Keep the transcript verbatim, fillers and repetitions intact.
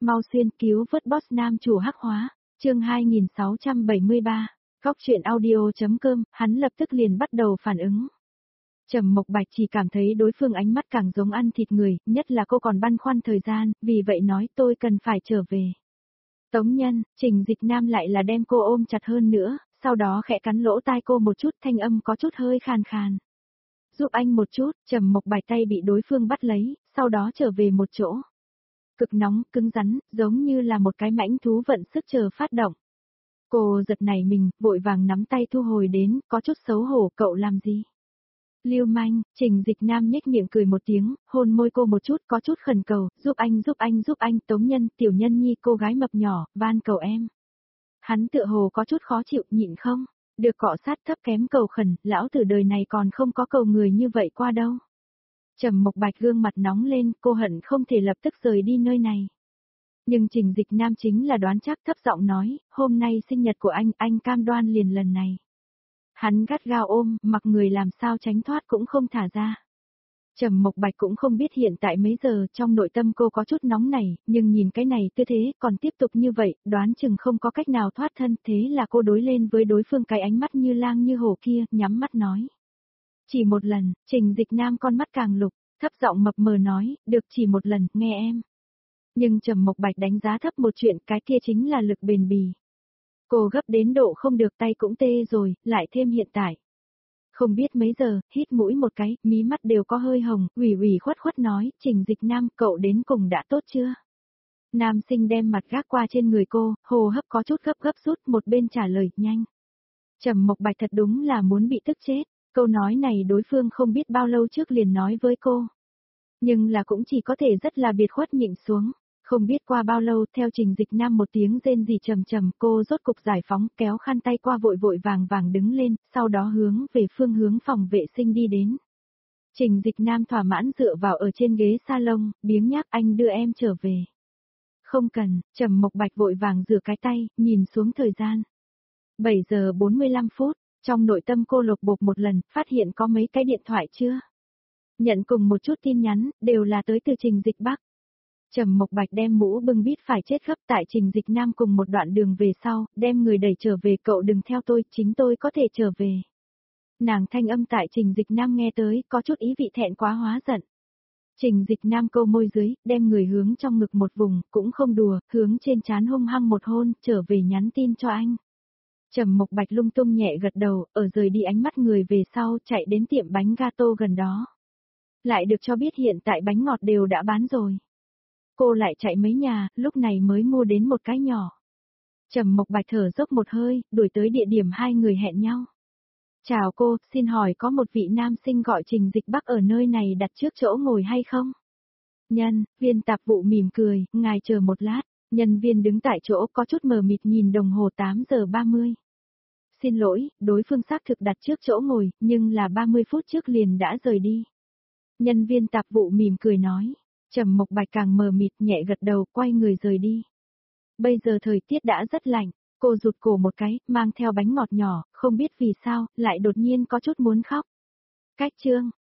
mau xuyên cứu vớt boss nam chủ hắc hóa, chương hai nghìn sáu trăm bảy mươi ba, góc chuyện audio.com, hắn lập tức liền bắt đầu phản ứng. Trầm Mộc Bạch chỉ cảm thấy đối phương ánh mắt càng giống ăn thịt người, nhất là cô còn băn khoăn thời gian, vì vậy nói tôi cần phải trở về. Tống Nhân, Trình Dịch Nam lại là đem cô ôm chặt hơn nữa, sau đó khẽ cắn lỗ tai cô một chút, thanh âm có chút hơi khàn khàn. Giúp anh một chút, Trầm Mộc Bạch tay bị đối phương bắt lấy, sau đó trở về một chỗ. Cực nóng, cứng rắn, giống như là một cái mãnh thú vận sức chờ phát động. Cô giật nảy mình, vội vàng nắm tay thu hồi đến, có chút xấu hổ, cậu làm gì? Lưu manh, Trình Dịch Nam nhếch miệng cười một tiếng, hôn môi cô một chút, có chút khẩn cầu, giúp anh giúp anh giúp anh, Tống Nhân, tiểu nhân nhi cô gái mập nhỏ, van cầu em. Hắn tựa hồ có chút khó chịu, nhịn không? Được cọ sát thấp kém cầu khẩn, lão tử đời này còn không có cầu người như vậy qua đâu. Trầm Mộc Bạch gương mặt nóng lên, cô hận không thể lập tức rời đi nơi này. Nhưng Trình Dịch Nam chính là đoán chắc, thấp giọng nói, hôm nay sinh nhật của anh, anh cam đoan liền lần này. Hắn gắt gao ôm, mặc người làm sao tránh thoát cũng không thả ra. Trầm Mộc Bạch cũng không biết hiện tại mấy giờ, trong nội tâm cô có chút nóng này, nhưng nhìn cái này tư thế, còn tiếp tục như vậy, đoán chừng không có cách nào thoát thân, thế là cô đối lên với đối phương cái ánh mắt như lang như hổ kia, nhắm mắt nói. Chỉ một lần, Trình Dịch Nam con mắt càng lục, thấp giọng mập mờ nói, được chỉ một lần, nghe em. Nhưng Trầm Mộc Bạch đánh giá thấp một chuyện, cái kia chính là lực bền bỉ. Cô gấp đến độ không được, tay cũng tê rồi, lại thêm hiện tại. Không biết mấy giờ, hít mũi một cái, mí mắt đều có hơi hồng, ủy ủy khuất khuất nói, Trình Dịch Nam, cậu đến cùng đã tốt chưa? Nam sinh đem mặt gác qua trên người cô, hô hấp có chút gấp gấp rút, một bên trả lời, nhanh. Trầm Mộc Bạch thật đúng là muốn bị tức chết, câu nói này đối phương không biết bao lâu trước liền nói với cô. Nhưng là cũng chỉ có thể rất là biệt khuất nhịn xuống. Không biết qua bao lâu, theo Trình Dịch Nam một tiếng rên rỉ trầm trầm, cô rốt cục giải phóng, kéo khăn tay qua vội vội vàng vàng đứng lên, sau đó hướng về phương hướng phòng vệ sinh đi đến. Trình Dịch Nam thỏa mãn dựa vào ở trên ghế salon, biếng nhác, anh đưa em trở về. Không cần, Trầm Mộc Bạch vội vàng rửa cái tay, nhìn xuống thời gian. bảy giờ bốn mươi lăm phút, trong nội tâm cô lục bục một lần, phát hiện có mấy cái điện thoại chưa? Nhận cùng một chút tin nhắn, đều là tới từ Trình Dịch Bắc. Trầm Mộc Bạch đem mũ bưng bít phải chết gấp tại Trình Dịch Nam cùng một đoạn đường về sau, đem người đẩy trở về, cậu đừng theo tôi, chính tôi có thể trở về. Nàng thanh âm tại Trình Dịch Nam nghe tới, có chút ý vị thẹn quá hóa giận. Trình Dịch Nam câu môi dưới, đem người hướng trong ngực một vùng, cũng không đùa, hướng trên trán hung hăng một hôn, trở về nhắn tin cho anh. Trầm Mộc Bạch lung tung nhẹ gật đầu, ở rời đi ánh mắt người về sau, chạy đến tiệm bánh gato gần đó. Lại được cho biết hiện tại bánh ngọt đều đã bán rồi. Cô lại chạy mấy nhà, lúc này mới mua đến một cái nhỏ. Trầm Mộc Bạch thở dốc một hơi, đuổi tới địa điểm hai người hẹn nhau. Chào cô, xin hỏi có một vị nam sinh gọi Trình Dịch Bắc ở nơi này đặt trước chỗ ngồi hay không? Nhân viên tạp vụ mỉm cười, ngài chờ một lát. Nhân viên đứng tại chỗ có chút mờ mịt nhìn đồng hồ tám giờ ba mươi. Xin lỗi, đối phương xác thực đặt trước chỗ ngồi, nhưng là ba mươi phút trước liền đã rời đi. Nhân viên tạp vụ mỉm cười nói. Trầm Mộc Bạch càng mờ mịt, nhẹ gật đầu, quay người rời đi. Bây giờ thời tiết đã rất lạnh, cô rụt cổ một cái, mang theo bánh ngọt nhỏ, không biết vì sao, lại đột nhiên có chút muốn khóc. Cách chương,